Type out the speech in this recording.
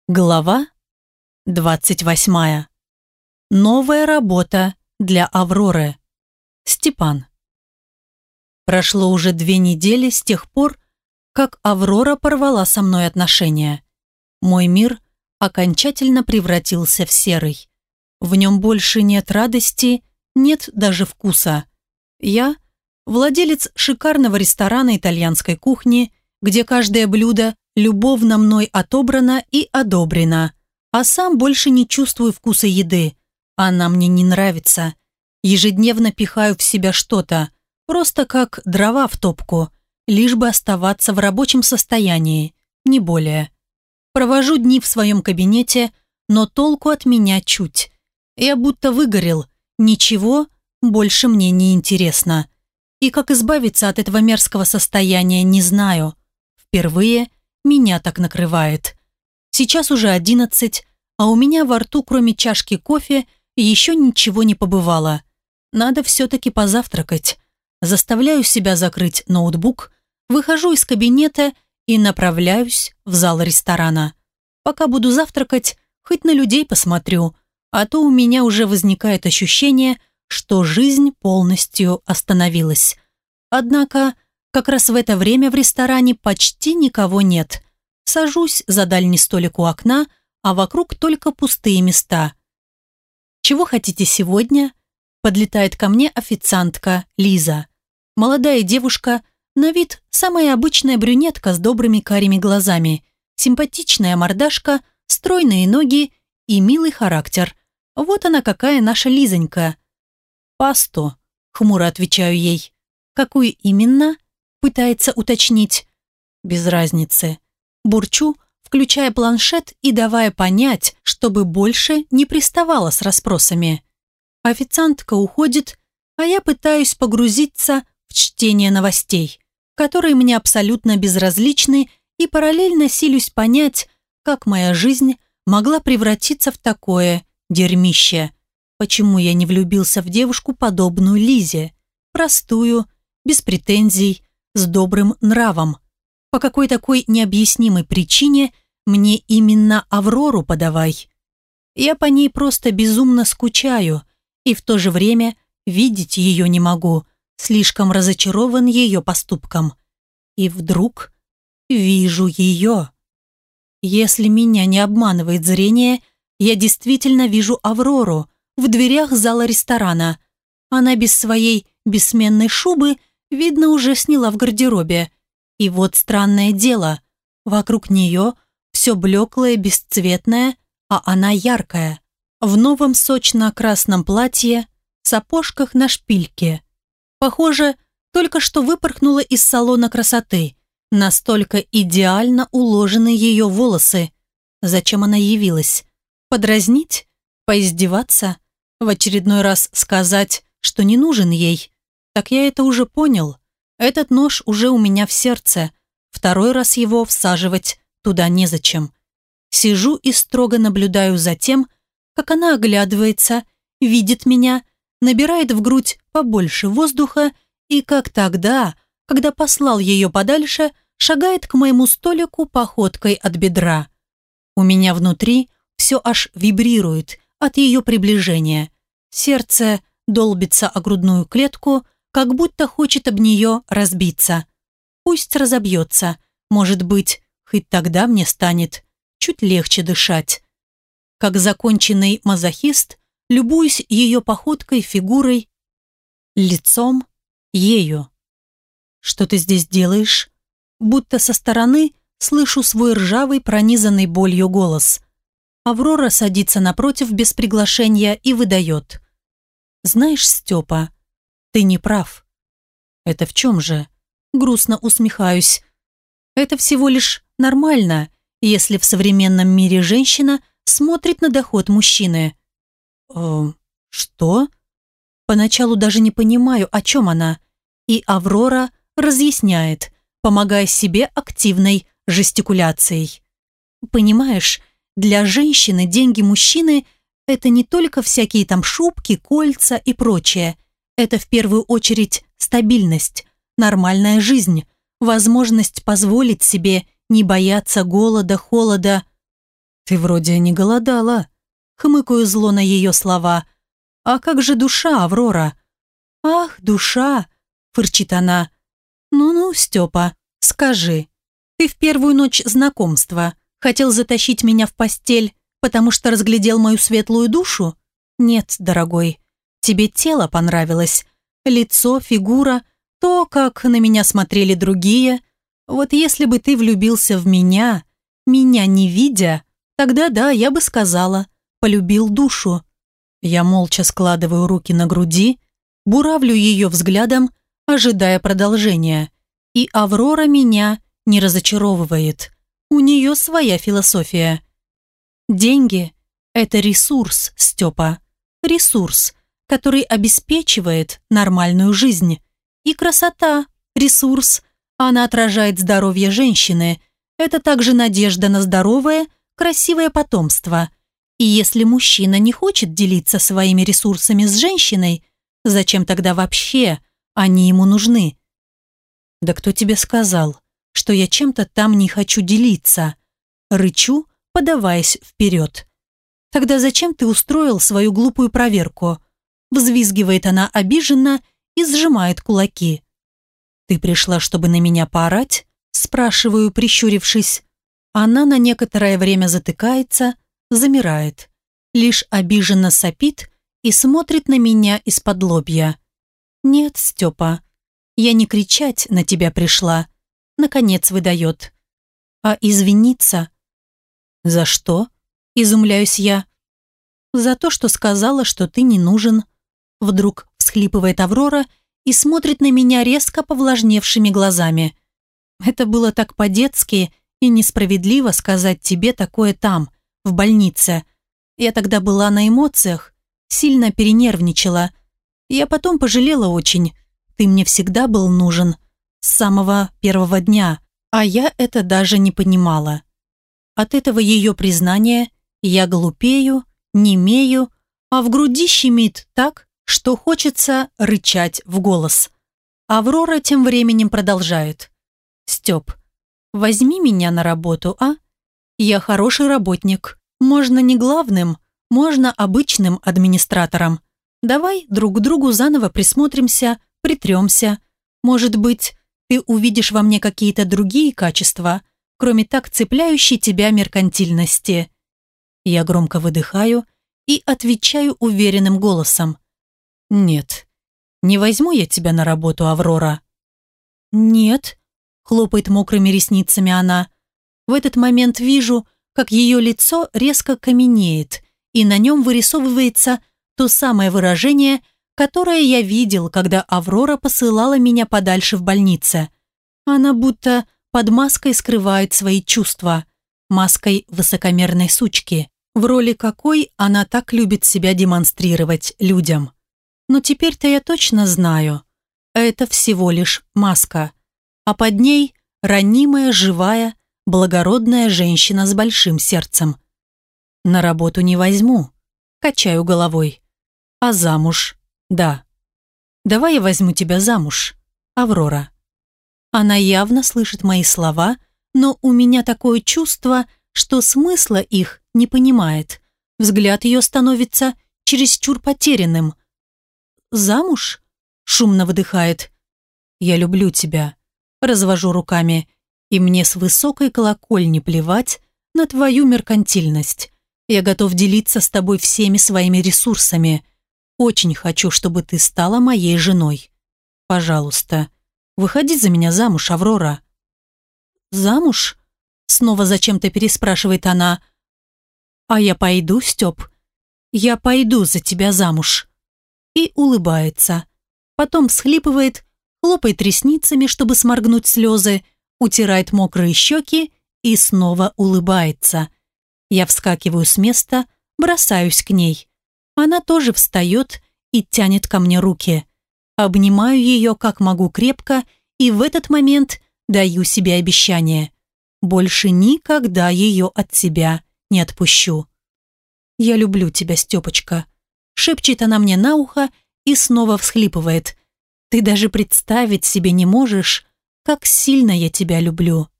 Глава 28. Новая работа для Авроры. Степан. Прошло уже 2 недели с тех пор, как Аврора порвала со мной отношения. Мой мир окончательно превратился в серый. В нем больше нет радости, нет даже вкуса. Я – владелец шикарного ресторана итальянской кухни, где каждое блюдо любовно мной отобрано и одобрено, а сам больше не чувствую вкуса еды. Она мне не нравится. Ежедневно пихаю в себя что-то, просто как дрова в топку, лишь бы оставаться в рабочем состоянии, не более. Провожу дни в своем кабинете, но толку от меня чуть. Я будто выгорел, ничего больше мне не интересно. И как избавиться от этого мерзкого состояния, не знаю. Впервые меня так накрывает. Сейчас уже 11, а у меня во рту, кроме чашки кофе, еще ничего не побывало. Надо все-таки позавтракать. Заставляю себя закрыть ноутбук, выхожу из кабинета и направляюсь в зал ресторана. Пока буду завтракать, хоть на людей посмотрю, а то у меня уже возникает ощущение, что жизнь полностью остановилась. Однако как раз в это время в ресторане почти никого нет. Сажусь за дальний столик у окна, а вокруг только пустые места. «Чего хотите сегодня?» Подлетает ко мне официантка Лиза. Молодая девушка, на вид самая обычная брюнетка с добрыми карими глазами, симпатичная мордашка, стройные ноги и милый характер. Вот она какая наша Лизонька. «Пасту», — хмуро отвечаю ей. «Какую именно?» Пытается уточнить. Без разницы. Бурчу, включая планшет и давая понять, чтобы больше не приставала с расспросами. Официантка уходит, а я пытаюсь погрузиться в чтение новостей, которые мне абсолютно безразличны, и параллельно силюсь понять, как моя жизнь могла превратиться в такое дерьмище. Почему я не влюбился в девушку, подобную Лизе? Простую, без претензий, с добрым нравом. По какой такой необъяснимой причине мне именно Аврору подавай? Я по ней просто безумно скучаю, и в то же время видеть ее не могу, слишком разочарован ее поступком. И вдруг вижу ее. Если меня не обманывает зрение, я действительно вижу Аврору в дверях зала ресторана. Она без своей бессменной шубы, видно, уже сняла в гардеробе. И вот странное дело. Вокруг нее все блеклое, бесцветное, а она яркая. В новом сочно-красном платье, сапожках на шпильке. Похоже, только что выпорхнула из салона красоты. Настолько идеально уложены ее волосы. Зачем она явилась? Подразнить? Поиздеваться? В очередной раз сказать, что не нужен ей? Так я это уже понял. Этот нож уже у меня в сердце. Второй раз его всаживать туда незачем. Сижу и строго наблюдаю за тем, как она оглядывается, видит меня, набирает в грудь побольше воздуха и как тогда, когда послал ее подальше, шагает к моему столику походкой от бедра. У меня внутри все аж вибрирует от ее приближения. Сердце долбится о грудную клетку, как будто хочет об нее разбиться. Пусть разобьется, может быть, хоть тогда мне станет чуть легче дышать. Как законченный мазохист, любуюсь ее походкой, фигурой, лицом, ею. «Что ты здесь делаешь?» Будто со стороны слышу свой ржавый, пронизанный болью голос. Аврора садится напротив без приглашения и выдает. «Знаешь, Степа, ты не прав». «Это в чем же?» Грустно усмехаюсь. «Это всего лишь нормально, если в современном мире женщина смотрит на доход мужчины». Что?» Поначалу даже не понимаю, о чем она. И Аврора разъясняет, помогая себе активной жестикуляцией. «Понимаешь, для женщины деньги мужчины – это не только всякие там шубки, кольца и прочее. Это в первую очередь стабильность, нормальная жизнь, возможность позволить себе не бояться голода, холода». Ты вроде не голодала. Хмыкаю зло на ее слова. А как же душа, Аврора? Ах, душа, фырчит она. Ну-ну, Степа, скажи, ты в первую ночь знакомства хотел затащить меня в постель, потому что разглядел мою светлую душу? Нет, дорогой, тебе тело понравилось, лицо, фигура, то, как на меня смотрели другие. Вот если бы ты влюбился в меня не видя, тогда да, я бы сказала, полюбил душу. Я молча складываю руки на груди, буравлю ее взглядом, ожидая продолжения. И Аврора меня не разочаровывает. У нее своя философия. Деньги – это ресурс, Степа. Ресурс, который обеспечивает нормальную жизнь. И красота – ресурс. Она отражает здоровье женщины. Это также надежда на здоровое, красивое потомство. И если мужчина не хочет делиться своими ресурсами с женщиной, зачем тогда вообще они ему нужны? Да кто тебе сказал, что я чем-то там не хочу делиться? Рычу, подаваясь вперед. Тогда зачем ты устроил свою глупую проверку? Взвизгивает она обиженно и сжимает кулаки. Ты пришла, чтобы на меня поорать? Спрашиваю, прищурившись. Она на некоторое время затыкается, замирает, лишь обиженно сопит и смотрит на меня из-под лобья. «Нет, Степа, я не кричать на тебя пришла», наконец выдает. «А извиниться?» «За что?» – изумляюсь я. «За то, что сказала, что ты не нужен». Вдруг всхлипывает Аврора и смотрит на меня резко повлажневшими глазами. «Это было так по-детски и несправедливо сказать тебе такое там, в больнице. Я тогда была на эмоциях, сильно перенервничала. Я потом пожалела очень. Ты мне всегда был нужен. С самого первого дня. А я это даже не понимала». От этого ее признания я глупею, немею, а в груди щемит так, что хочется рычать в голос. Аврора тем временем продолжает. «Степ, возьми меня на работу, а? Я хороший работник. Можно не главным, можно обычным администратором. Давай друг к другу заново присмотримся, притремся. Может быть, ты увидишь во мне какие-то другие качества, кроме так цепляющей тебя меркантильности». Я громко выдыхаю и отвечаю уверенным голосом. «Нет, не возьму я тебя на работу, Аврора». «Нет», — хлопает мокрыми ресницами она. В этот момент вижу, как ее лицо резко каменеет, и на нем вырисовывается то самое выражение, которое я видел, когда Аврора посылала меня подальше в больнице. Она будто под маской скрывает свои чувства, маской высокомерной сучки, в роли какой она так любит себя демонстрировать людям. Но теперь-то я точно знаю, это всего лишь маска, а под ней ранимая, живая, благородная женщина с большим сердцем. На работу не возьму, качаю головой. А замуж? Да. Давай я возьму тебя замуж, Аврора. Она явно слышит мои слова, но у меня такое чувство, что смысла их не понимает. Взгляд ее становится чересчур потерянным. «Замуж?» – шумно выдыхает. «Я люблю тебя», – развожу руками, «и мне с высокой колокольни плевать на твою меркантильность. Я готов делиться с тобой всеми своими ресурсами. Очень хочу, чтобы ты стала моей женой. Пожалуйста, выходи за меня замуж, Аврора». «Замуж?» – снова зачем-то переспрашивает она. «А я пойду, Степ. Я пойду за тебя замуж». И улыбается. Потом всхлипывает, хлопает ресницами, чтобы сморгнуть слезы, утирает мокрые щеки и снова улыбается. Я вскакиваю с места, бросаюсь к ней. Она тоже встает и тянет ко мне руки. Обнимаю ее как могу крепко и в этот момент даю себе обещание. Больше никогда ее от себя не отпущу. «Я люблю тебя, Степочка», — шепчет она мне на ухо и снова всхлипывает. «Ты даже представить себе не можешь, как сильно я тебя люблю».